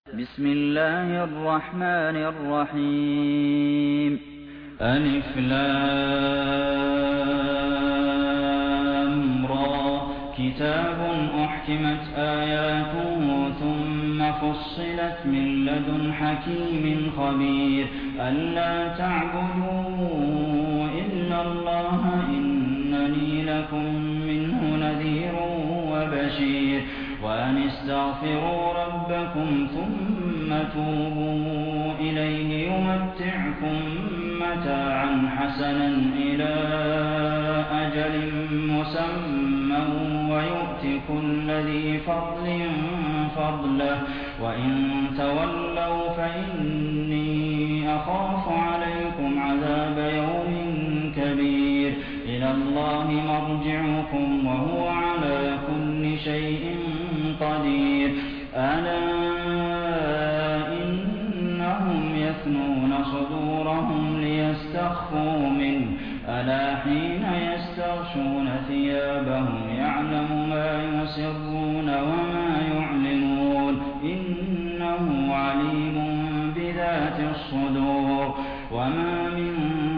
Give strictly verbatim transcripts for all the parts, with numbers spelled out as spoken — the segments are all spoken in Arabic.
بسم الله الرحمن الرحيم ألف لام را كتاب أحكمت آياته ثم فصلت من لدن حكيم خبير ألا تعبدوا إلا الله إنني لكم منه نذير وبشير وأن استغفروا ربكم ثم توبوا إليه يمتعكم متاعا حسنا إلى أجل مسمى ويؤت كل ذي فضل فضله وإن تولوا فإني أخاف عليكم عذاب يوم كبير إلى الله مرجعكم وهو على كل شيء قدير ألا إنهم يثنون صدورهم ليستخفوا منه ألا حين يستغشون ثيابهم يعلم ما يسرون وما يعلنون إنه عليم بذات الصدور وما من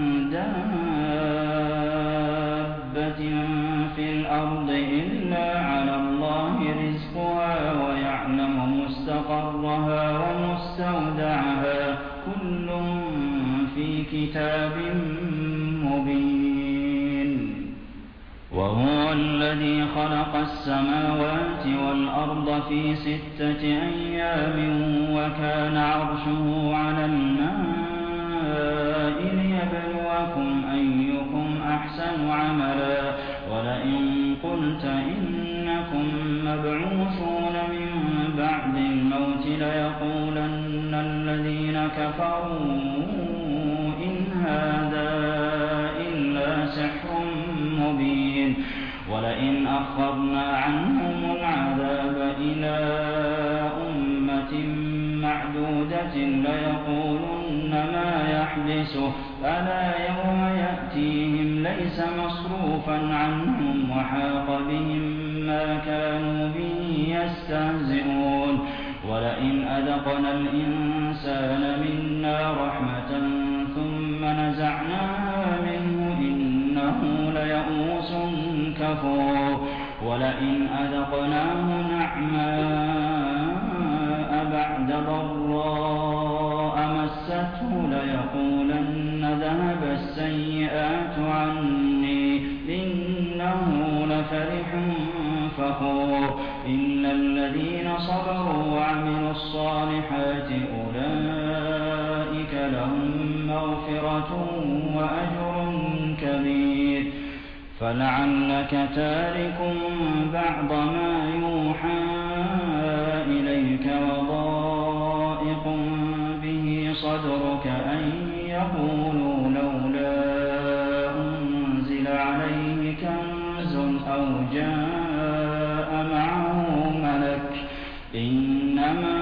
دابة في الأرض إلا على الله رزقها ويعلم مستقرها ومستودعها كل في كتاب مبين وهو الذي خلق السماوات والأرض في ستة أيام وكان عرشه على الماء ليبلوكم أيكم أحسن عملا ولئن قلت إنكم مبعوثون من بعد الموت ليقولن الذين كفروا إن هذا إلا سحر مبين ولئن أخرنا عنهم العذاب إلى أمة معدودة ليقولن ما يحبسه ألا يوم يأتيهم ليس مصروفا عنهم وحاق بهم ما كانوا به يستهزئون ولئن أذقنا الإنسان منا رحمة ثم نزعناها منه إنه ليئوس كفور ولئن أذقناه نعماء بعد ضراء مسته ليقولن ذهب السيئات عني إنه لفرح فخور إلا الذين صبروا وعملوا الصالحات أولئك لهم مغفرة وأجر كبير فلعلك تارك بعض ما يوحى إليك وضائق به صدرك أن يقولوا لولا أنزل عليه كنز أو جاء معه ملك إنما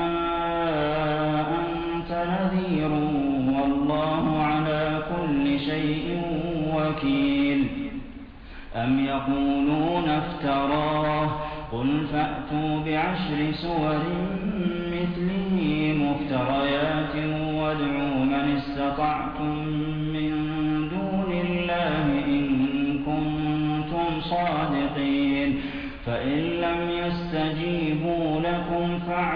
أنت نذير والله على كل شيء وكيل أم يقولون افتراه قل فأتوا بعشر سور مثله مفتريات وادعوا من استطعتم من دون الله إن كنتم صادقين فإن لم يستجيبوا لكم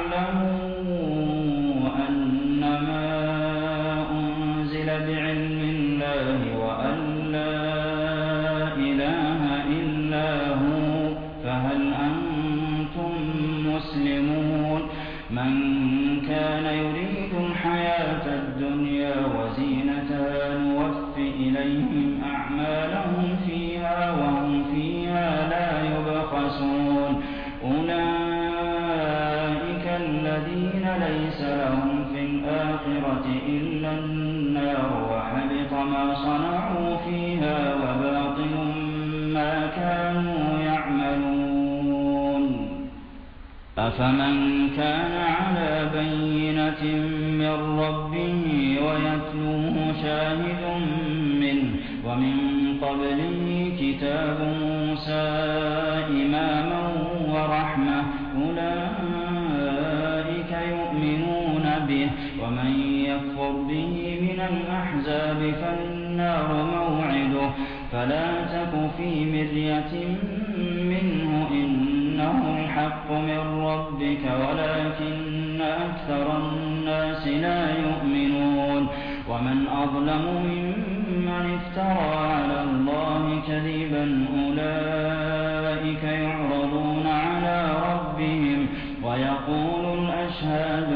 فاعلموا أنما أنزل بعلم الله وأن لا إله إلا هو فهل أنتم مسلمون من كان يريد الحياة الدنيا وزينتها نوف إليهم أعمالهم فيها وهم فيها لا يبخسون أولئك الذين ليس لهم في الآخرة إلا النار وحبط ما صنعوا فيها وباطل ما كانوا يعملون أفمن كان على بينة من ربه ويتلوه شاهد منه ومن قبله كتاب موسى إماما ورحمة أولئك يؤمنون به ومن يكفر به من الأحزاب فالنار موعده فلا تك في مرية منه إنه الحق من ربك ولكن أكثر الناس لا يؤمنون ومن أظلم ممن افترى على الله كذبا أولئك يعرضون على ربهم ويقول الأشهاد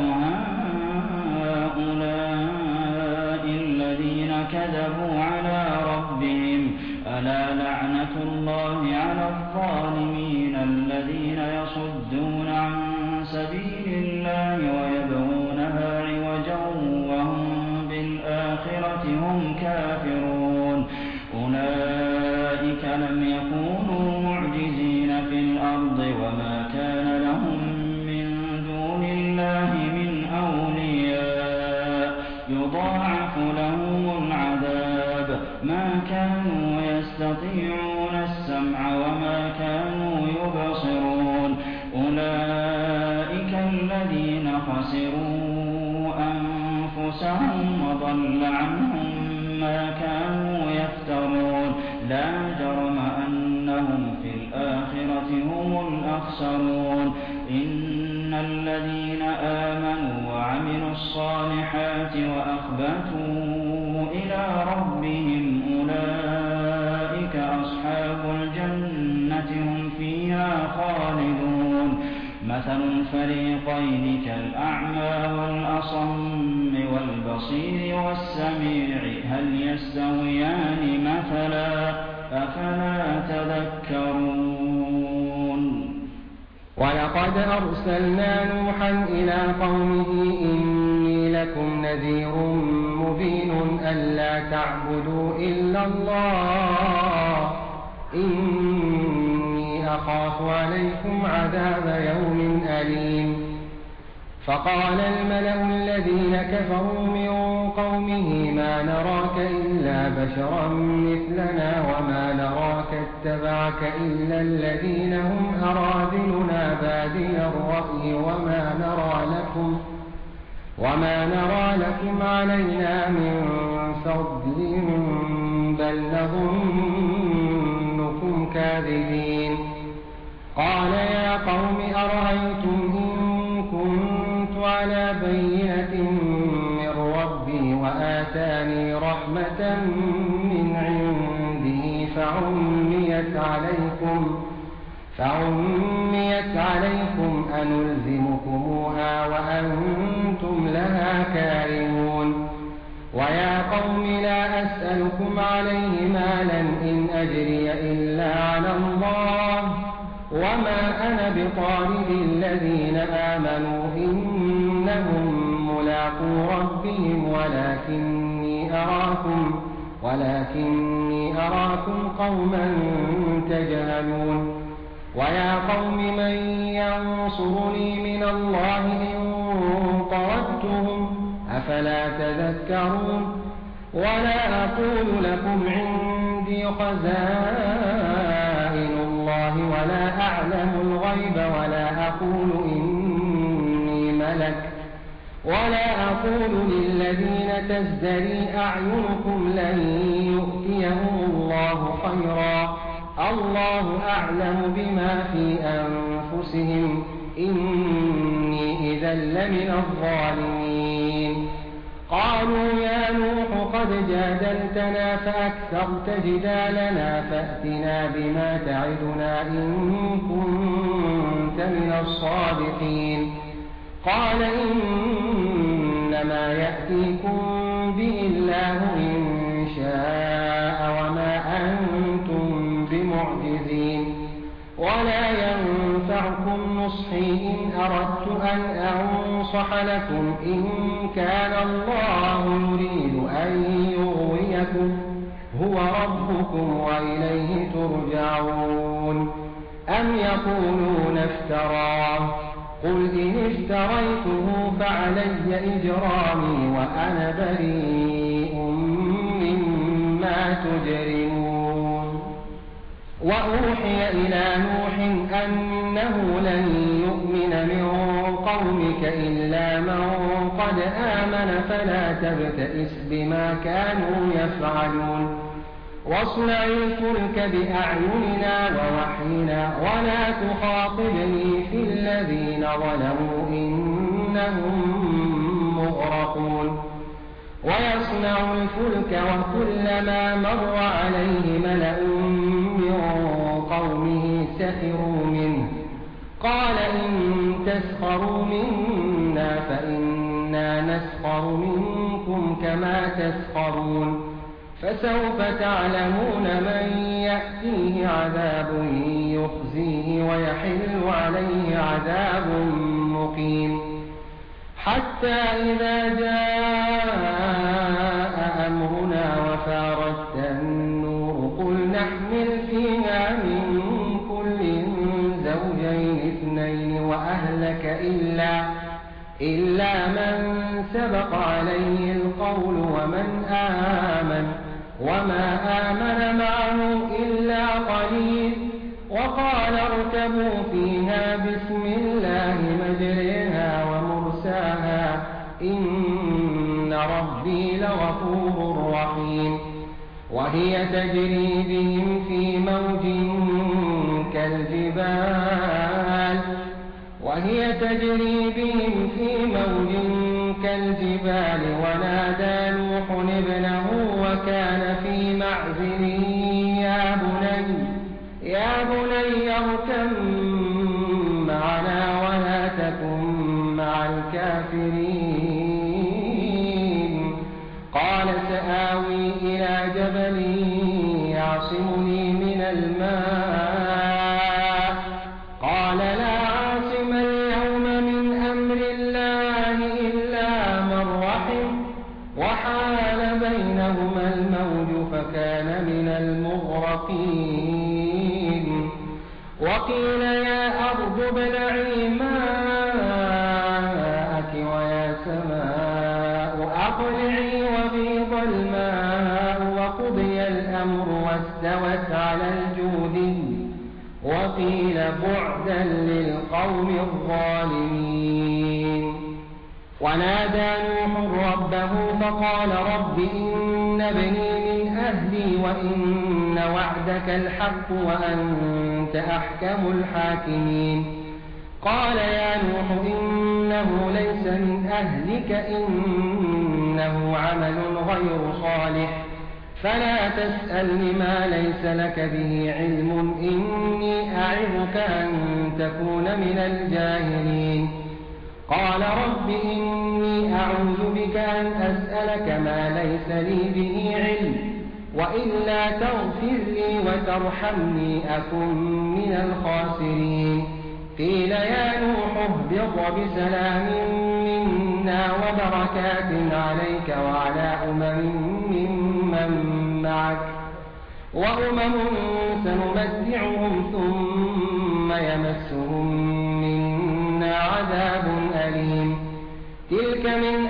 هؤلاء الذين كذبوا على ربهم ألا لعنة الله على الظالمين الذين يصدون عن سبيل الله ويبغونها عوجا وهم بالآخرة هم كافرون أولئك لم يكونوا معجزين في الأرض وما كان لهم من دون الله من أولياء يضاعف لهم العذاب ما كانوا يستطيعون السمع وما كانوا يبصرون أولئك الذين خسروا أنفسهم وضل عنهم ما كانوا يفترون لا جرم أنهم في الآخرة هم الأخسرون إن الذين آمنوا وعملوا الصالحات وأخبتوا إلى ربهم أولئك أصحاب الجنة هم فيها خالدون مثل الفريقين كالأعمى والأصم والبصير والسميع هل يستويان مثلا أفلا تذكرون ولقد أرسلنا نوحا إلى قومه إني لكم نذير مبين ألا تعبدوا إلا الله إني أخاف عليكم عذاب يوم أليم فقال الملأ الذين كفروا من قومه ما نراك إلا بشرا مثلنا وما نراك اتبعك إلا الذين هم أراذلنا بادي الرأي وما نرى لكم وما نرى لكم علينا من فضل بل نظنكم كاذبين قال يا قوم أرأيتم إن كنت على بينة من ربي وآتاني رحمة من عنده فعميت عليكم فعميت عليكم أنلزمكموها وأنتم لها كارهون ويا قوم لا أسألكم عليه مالا إن أجري إلا على الله وما أنا بطارد الذين آمنوا إنهم ملاقو ربهم ولكني أراكم ولكني أراكم قوما تجهلون ويا قوم من ينصرني من الله إن طردتهم أفلا تذكرون ولا أقول لكم عندي خزائن الله ولا أعلم الغيب ولا أقول إني ملك ولا أقول للذين تزدري أعينكم لن يؤتيهم الله خيرا الله أعلم بما في أنفسهم إني إذا لمن الظالمين قالوا يا نوح قد جادلتنا فأكثرت جدالنا فأتنا بما تعدنا إن كنت من الصادقين قال إنما يأتيكم به الله إن شاء وما أنتم بمعجزين ولا ينفعكم نصحي إن أردت أن أنصح لكم إن كان الله يريد أن يغويكم هو ربكم وإليه ترجعون أم يقولون افتراه قل إن افتريته فعلي إجرامي وأنا بريء مما تجرمون وأوحي إلى نوح أنه لن يؤمن من قومك إلا من قد آمن فلا تبتئس بما كانوا يفعلون واصنع الفلك بأعيننا ووحينا ولا تخاطبني في الذين ظلموا إنهم مغرقون ويصنع الفلك وكلما مر عليه ملأ من قومه سخروا منه قال إن تسخروا منا فإنا نسخر منكم كما تسخرون فسوف تعلمون من يأتيه عذاب يخزيه ويحل عليه عذاب مقيم حتى إذا جاء أمرنا وفارت النور قل نحمل فيها من كل زوجين اثنين وأهلك إلا, إلا من سبق عليه القول ومن آمن وما آمن معه إلا قليل وقال اركبوا فيها بسم الله مجريها ومرساها إن ربي لغفور رحيم وهي تجري بهم في موج كالجبال وهي تجري بهم في موج كالجبال ونادى نوح ابنه وكان في معزل يا بني يا بني اركب معنا ولا تكن مع الكافرين قال سآوي إلى جبل يعصمني من الماء قال لا عاصم اليوم من أمر الله إلا من رحم وحال بينهما الموج فكان من المغرقين وقيل يا أرض ابلعي ماءك ويا سماء أقلعي وغيض الماء وقضي الأمر واستوت على الجود وقيل بعدا للقوم الظالمين ونادى نوح ربه فقال رب إن ابني من أهلي وإن وعدك الحق وأنت أحكم الحاكمين قال يا نوح إنه ليس من أهلك إنه عمل غير صالح فلا تسألني ما ليس لك به علم إني أعظك أن تكون من الجاهلين قال رب إني أعوذ بك أن أسألك ما ليس لي به علم وإلا تغفر لي وترحمني أكن من الخاسرين قيل يا نوح اهبط بسلام منا وبركات عليك وعلى أمم ممن معك وأمم سنمتعهم ثم يمسهم منا عذاب أليم تلك من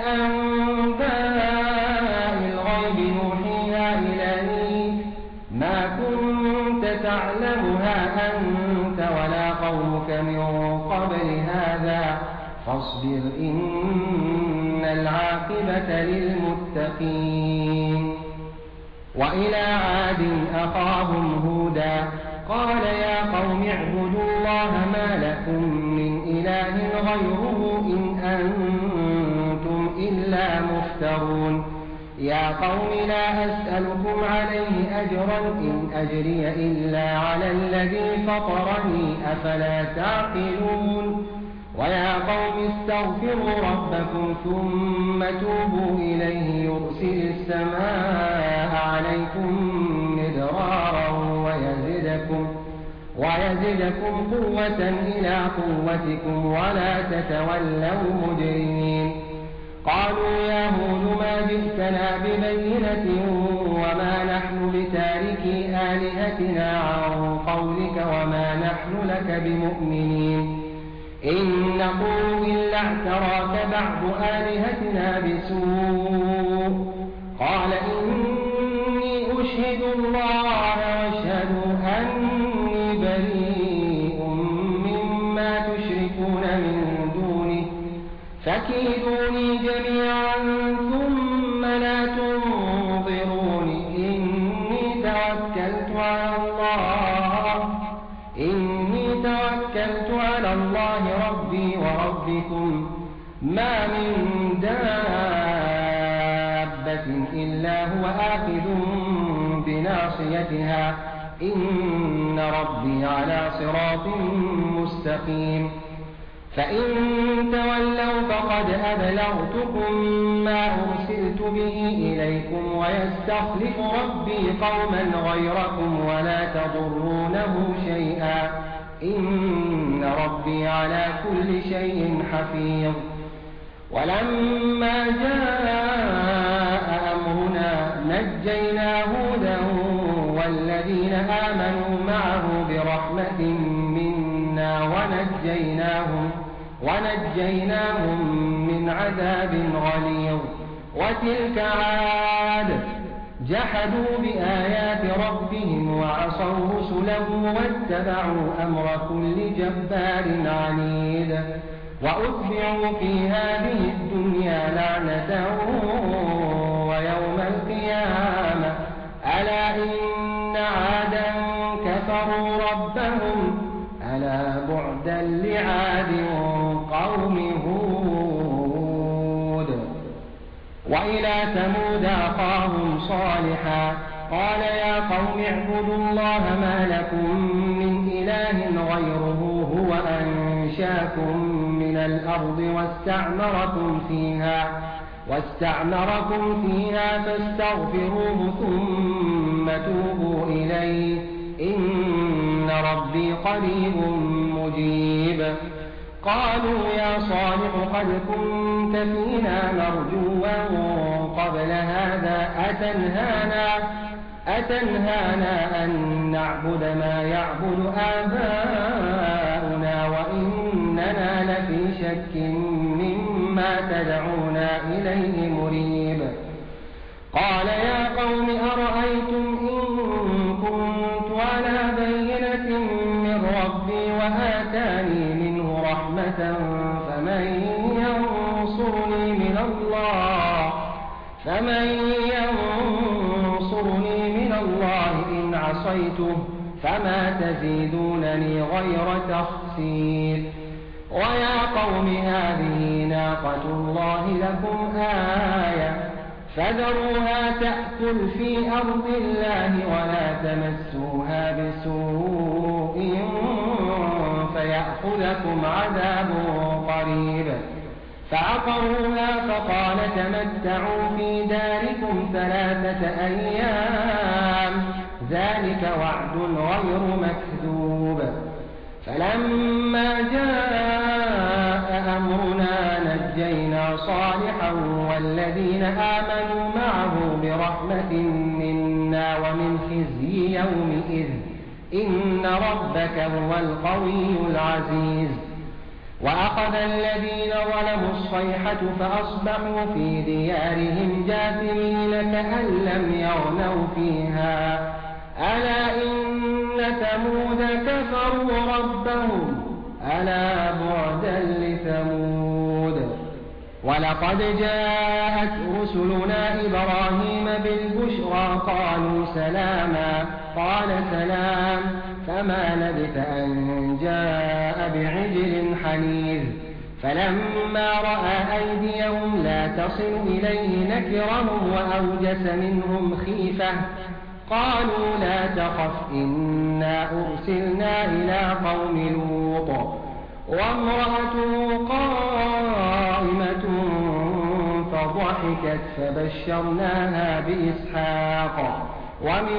أنباء الغيب نوحيها إليك ما كنت تعلمها أنت ولا قومك من قبل هذا فاصبر إن العاقبة للمتقين وإلى عاد أخاهم هودا قال يا قوم اعبدوا الله ما لكم من إله غيره إن أنتم إلا مفترون يا قوم لا أسألكم عليه أجرا إن أجري إلا على الذي فطرني أفلا تعقلون ويا قوم استغفروا ربكم ثم توبوا إليه يرسل السماء عليكم مدرارا ويزدكم, ويزدكم قوة إلى قوتكم ولا تتولوا مجرمين قالوا يا هود ما جئتنا ببينة وما نحن بتاركي آلهتنا عن قولك وما نحن لك بمؤمنين إن نقول إلا اعتراك بعض آلهتنا بسوء قال إني أشهد الله واشهدوا أني بريء مما تشركون من دونه جميعا ثم لا تنظرون إني توكلت على الله إني توكلت على الله ربي وربكم ما من دابة إلا هو آخذ بناصيتها إن ربي على صراط مستقيم فإن تولوا فقد أبلغتكم ما أرسلت به إليكم ويستخلف ربي قوما غيركم ولا تضرونه شيئا إن ربي على كل شيء حفيظ ولما جاء أمرنا نجينا هودا والذين آمنوا معه برحمة منا ونجيناهم ونجيناهم من عذاب غليظ وتلك عاد جحدوا بآيات ربهم وعصوا رسله واتبعوا أمر كل جبار عنيد وأتبعوا في هذه الدنيا لعنة ويوم القيامة ألا إن عادا كفروا ربهم ألا بعدا لعاد قوم هود وإلى ثمود أخاهم صالحا قال يا قوم اعبدوا الله ما لكم من إله غيره هو أنشاكم من الأرض واستعمركم فيها واستعمركم فيها فاستغفروه ثم توبوا إليه إن ربي قريب مجيب قالوا يا صالح قد كنت فينا مرجوا قبل هذا أتنهانا أتنهانا أن نعبد ما يعبد آباؤنا وإننا لفي شك مما تدعونا إليه مريب قال يا قوم أرأيتم إن كنت على بينة من ربي وآتاني منه رحمة فمن ينصرني من الله فمن ينصرني من الله إن عصيته فما تزيدونني غير تخسير ويا قوم هذه ناقة الله لكم آية فذروها تأكل في أرض الله ولا تمسوها بسوء فيأخذكم عذاب قريب فعقروها فقال تمتعوا في داركم ثلاثة أيام ذلك وعد غير مكذوب فلما جاء أمرنا نجينا صالحا والذين آمنوا معه برحمة منا ومن خزي يومئذ إن ربك هو القوي العزيز وأخذ الذين ظلموا الصيحة فأصبحوا في ديارهم جاثمين كأن لم يغنوا فيها ألا إن ثمود كفروا ربهم ألا بعدا لثمود ولقد جاءت رسلنا إبراهيم بالبشرى قالوا سلاما قال سلام فما لبث أن جاء بعجل حنيذ فلما رأى أيديهم لا تصل إليه نكرهم وأوجس منهم خيفة قالوا لا تخف إنا أرسلنا إلى قوم لوط وامرأته قائمة فضحكت فبشرناها بإسحاق ومن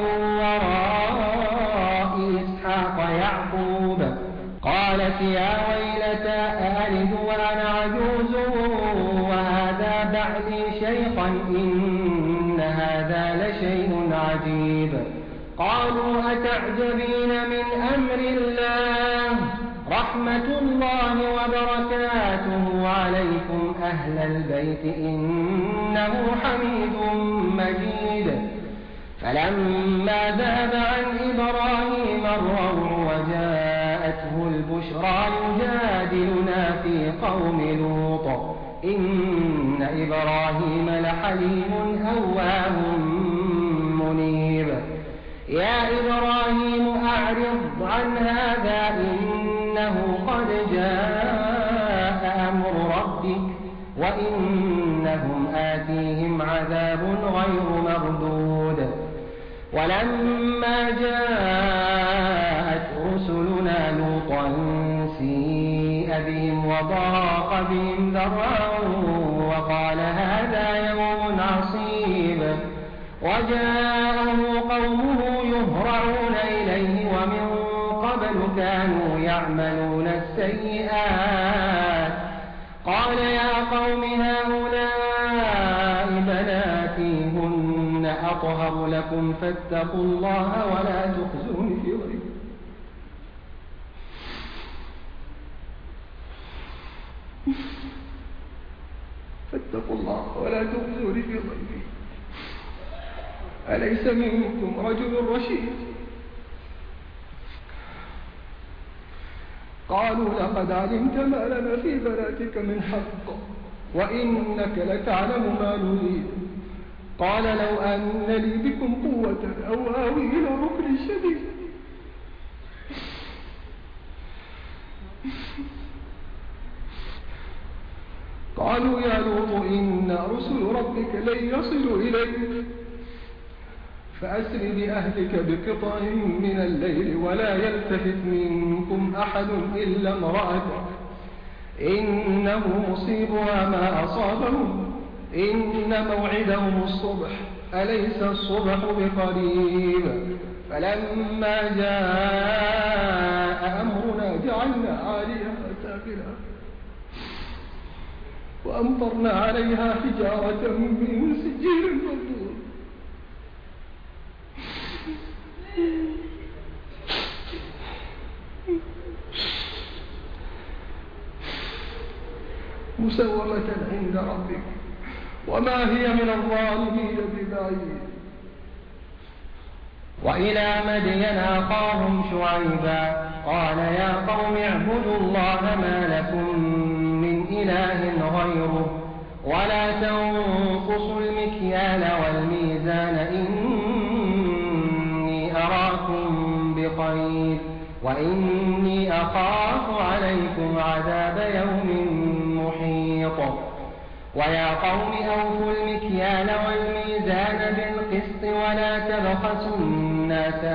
وراء إسحاق يعقوب قالت يا ويلتى أألد وأنا عجوز وهذا بعلي شيخا إن هذا لشيء عجيب قالوا أتعجبين من أمر الله رحمة الله وبركاته عليكم أهل البيت إنه حميد مجيد فلما ذهب عن إبراهيم الروع وجاءته البشرى يجادلنا في قوم لوط إن إبراهيم لحليم أواه منيب يا إبراهيم أعرض عن هذا إنه قد جاء أمر ربك وإنهم آتيهم عذاب غير مردود ولما جاءت رسلنا لوطا سيء بهم وضاق بهم ذرعا وقال هذا يوم عصيب وجاءه قومه يهرعون إليه ومن قبل كانوا يعملون السيئات قال يا قوم هؤلاء بناتي هن أطهر لكم فاتقوا الله ولا تخزوني في ضيفي فاتقوا الله ولا تخزوني في ضيفي أليس منكم رجل رشيد قالوا لقد علمت ما لنا في بناتك من حق وإنك لتعلم ما نريد قال لو أن لي بكم قوة أو آوي إلى ركن شديد قالوا يا لوط إن رسل ربك لن يصلوا إليك فأسر بأهلك بقطع من الليل ولا يلتفت منكم أحد إلا امرأتك إنه مصيبها ما أصابهم إن موعدهم الصبح أليس الصبح بقريب فلما جاء أمرنا جعلنا عاليها سافلها وأمطرنا عليها حجارة من سجيل منضود مسومة عند ربك وما هي من الظالمين ببعيد وإلى مدين أخاهم شعيبا قال يا قوم اعبدوا الله ما لكم من إله غيره ولا تنقصوا المكيال والميزان إني أراكم بخير وإني أخاف عليكم عذاب يوم محيط ويا قوم أوفوا المكيال والميزان بالقسط ولا تبخسوا الناس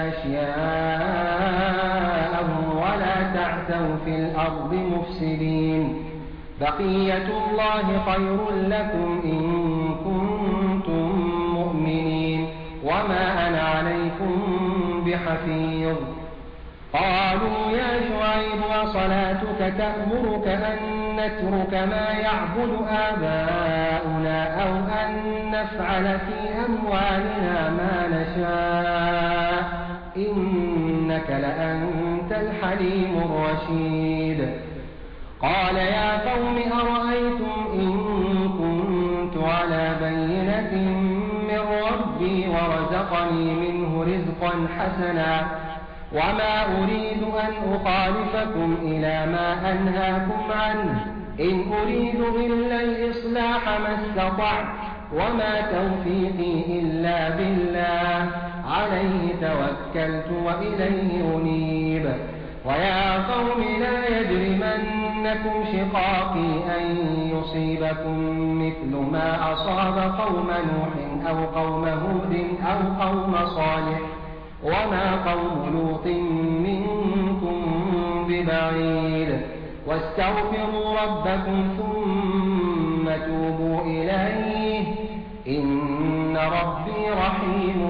أشياءهم ولا تعثوا في الأرض مفسدين بقية الله خير لكم إن كنتم مؤمنين وما أنا عليكم بحفيظ قالوا يا شعيب وصلاتك تأمرك أن نترك ما يعبد آباؤنا أو أن نفعل في أموالنا ما نشاء إنك لأنت الحليم الرشيد قال يا قوم أرأيتم إن كنت على بينة من ربي ورزقني منه رزقا حسنا وما أريد أن أخالفكم إلى ما أنهاكم عنه إن أريد إلا الإصلاح ما استطعت وما توفيقي إلا بالله عليه توكلت وإليه أنيب ويا قوم لا يجرمنكم شقاقي أن يصيبكم مثل ما أصاب قوم نوح أو قوم هود أو قوم صالح وما قوم لوط منكم ببعيد واستغفروا ربكم ثم توبوا إليه إن ربي رحيم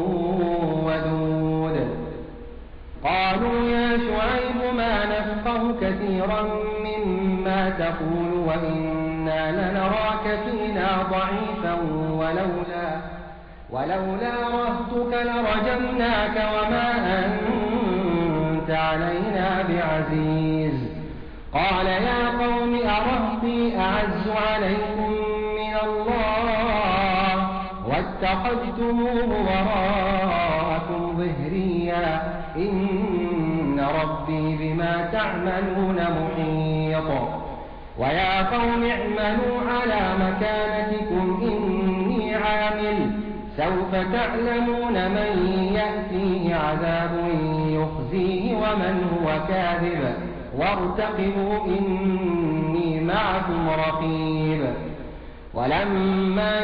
ودود قالوا يا شعيب ما نفقه كثيرا مما تقول وإنا لنراك فينا ضعيفا ولولا ولولا رهتك لرجمناك وما أنت علينا بعزيز قال يا قوم أرهطي أعز عليكم من الله واتخذتموه وراءكم ظهريا إن ربي بما تعملون محيط ويا قوم اعملوا على مكانتكم إني عامل سوف تعلمون من يأتيه عذاب يخزيه ومن هو كاذب وارتقبوا إني معكم رقيب. ولما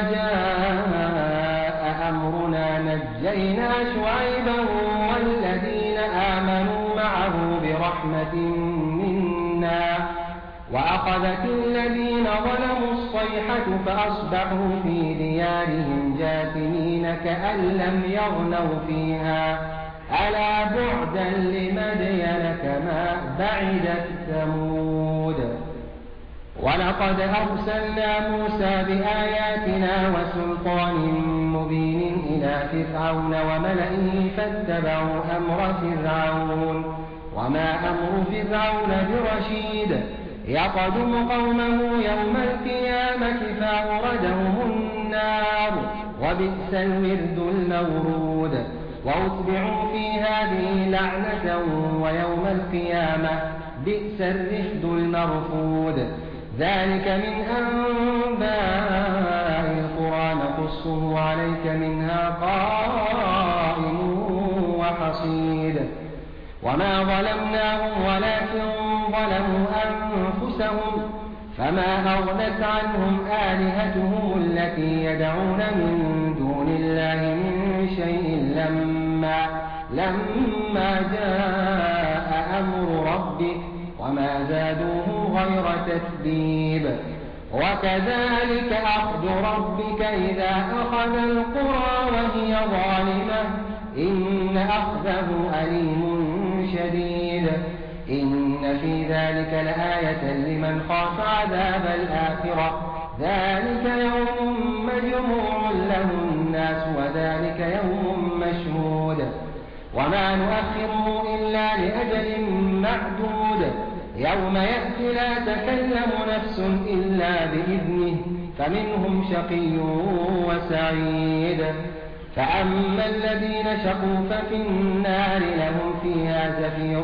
جاء أمرنا نجينا شعيبا والذين آمنوا معه برحمة منا وأخذت الذين ظلموا الصيحة فأصبحوا في ديارهم جاثمين كأن لم يغنوا فيها ألا بعدا لمدين كما بعدت ثمود. ولقد أرسلنا موسى بآياتنا وسلطان مبين إلى فرعون وملئه فاتبعوا أمر فرعون وما أمر فرعون برشيد يقدم قومه يوم القيامة فأوردهم النار وبئس الورد المورود وأتبعوا في هذه لعنة ويوم القيامة بئس الرفد المرفود. ذلك من أنباء القرى نقصه عليك منها قائم وحصيد. وما ظلمناهم ولكن ظلموا أنفسهم فما أغنت عنهم آلهتهم التي يدعون من دون الله من شيء لما, لما جاء أمر ربك وما زادوه غير تتبيب. وكذلك أخذ ربك إذا أخذ القرى وهي ظالمة إن أخذه أليم شديد. إن في ذلك لآية لمن خاف عذاب الآخرة ذلك يوم مجموع له الناس وذلك يوم مشهود. وما نؤخره إلا لأجل معدود يوم يأتي لا تكلم نفس إلا بإذنه فمنهم شقي وسعيد. فأما الذين شقوا ففي النار لهم فيها زفير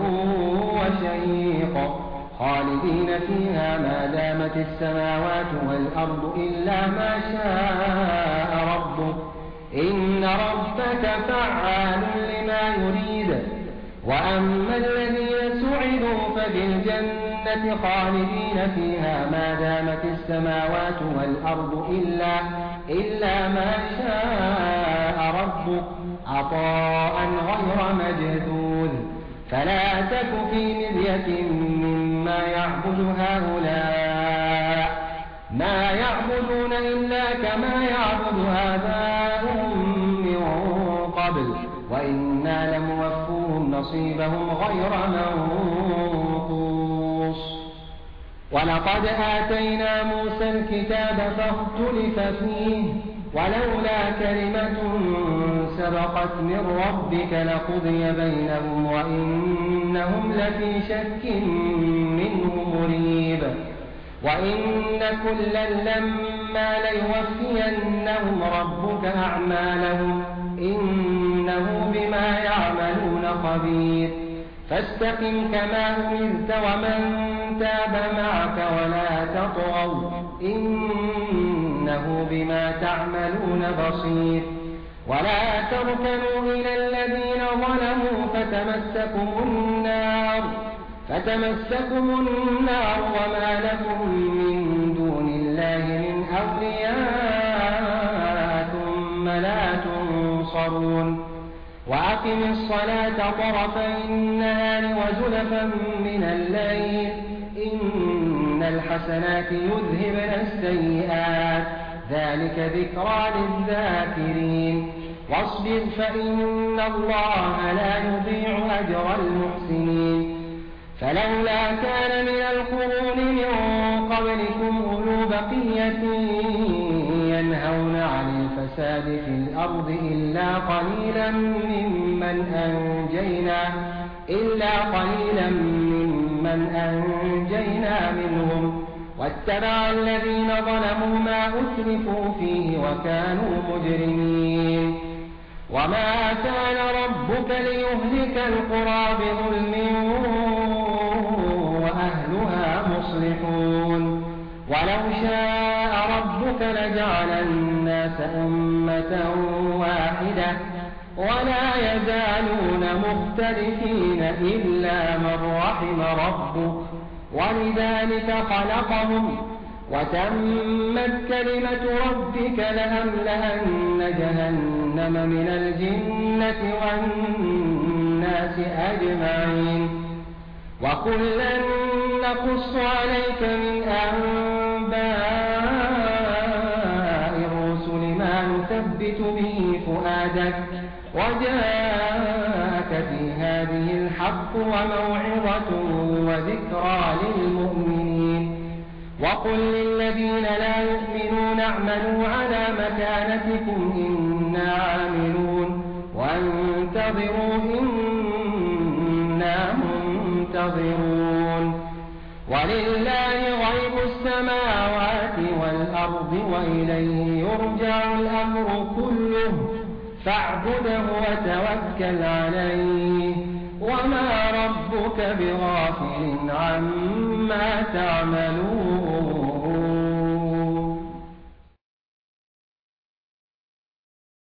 وشهيق خالدين فيها ما دامت السماوات والأرض إلا ما شاء ربك إن ربك فعال لما يريد. وأما الذين سعدوا فبالجنة خالدين فيها ما دامت السماوات والأرض إلا, إلا ما شاء ربك عطاء يغير مجذوذ. فلا تك في مرية مما يعبد هؤلاء ما يعبدون إلا كما يعبد آباؤهم من قبل وإنا لموفوهم نصيبهم غير منقوص. ولقد آتينا موسى الكتاب فاختلف فيه ولولا كلمة سبقت من ربك لقضي بينهم وإنهم لفي شك منه مريب. وإن كلا لما ليوفينهم ربك أعمالهم إنه بما يعملون خبير. فاستقم كما أمرت ومن تاب معك ولا تطغوا إنه بما تعملون بصير. ولا تركنوا إلى الذين ظلموا فتمسكم النار فتمسكم النار وما لكم من دون الله من أولياء ثم لا تنصرون. وأقم الصلاة طرفي النهار وزلفا من الليل إن الحسنات يذهبن السيئات ذلك ذكرى للذاكرين. واصبر فإن الله لا يضيع أجر المحسنين. فلولا كان من القرون من قبلكم أولو بقية ينهون عن الفساد في الأرض إلا قليلا ممن أنجينا إلا قليلا ممن أنجينا منهم واتبع الذين ظلموا ما أترفوا فيه وكانوا مجرمين. وما كان ربك ليهلك القرى بظلم وأهلها مصلحون. ولو شاء ربك لجعل الناس أمة واحدة ولا يزالون مختلفين إلا من رحم ربك ولذلك خلقهم وتمت كلمة ربك لأملأن جهنم من الجنة والناس أجمعين وكلا نقص عليك من أنباء الرسل ما نثبت به فؤادك وجاءك في هذه الحق وموعظة وذكرى للمؤمنين وقل للذين لا يؤمنون اعملوا على مكانتكم إنا عاملون وانتظروا إنا منتظرون ولله غيب السماوات والأرض وإليه يرجع الأمر كله فاعبده وتوكل عليه وما ربك بغافل عما تعملون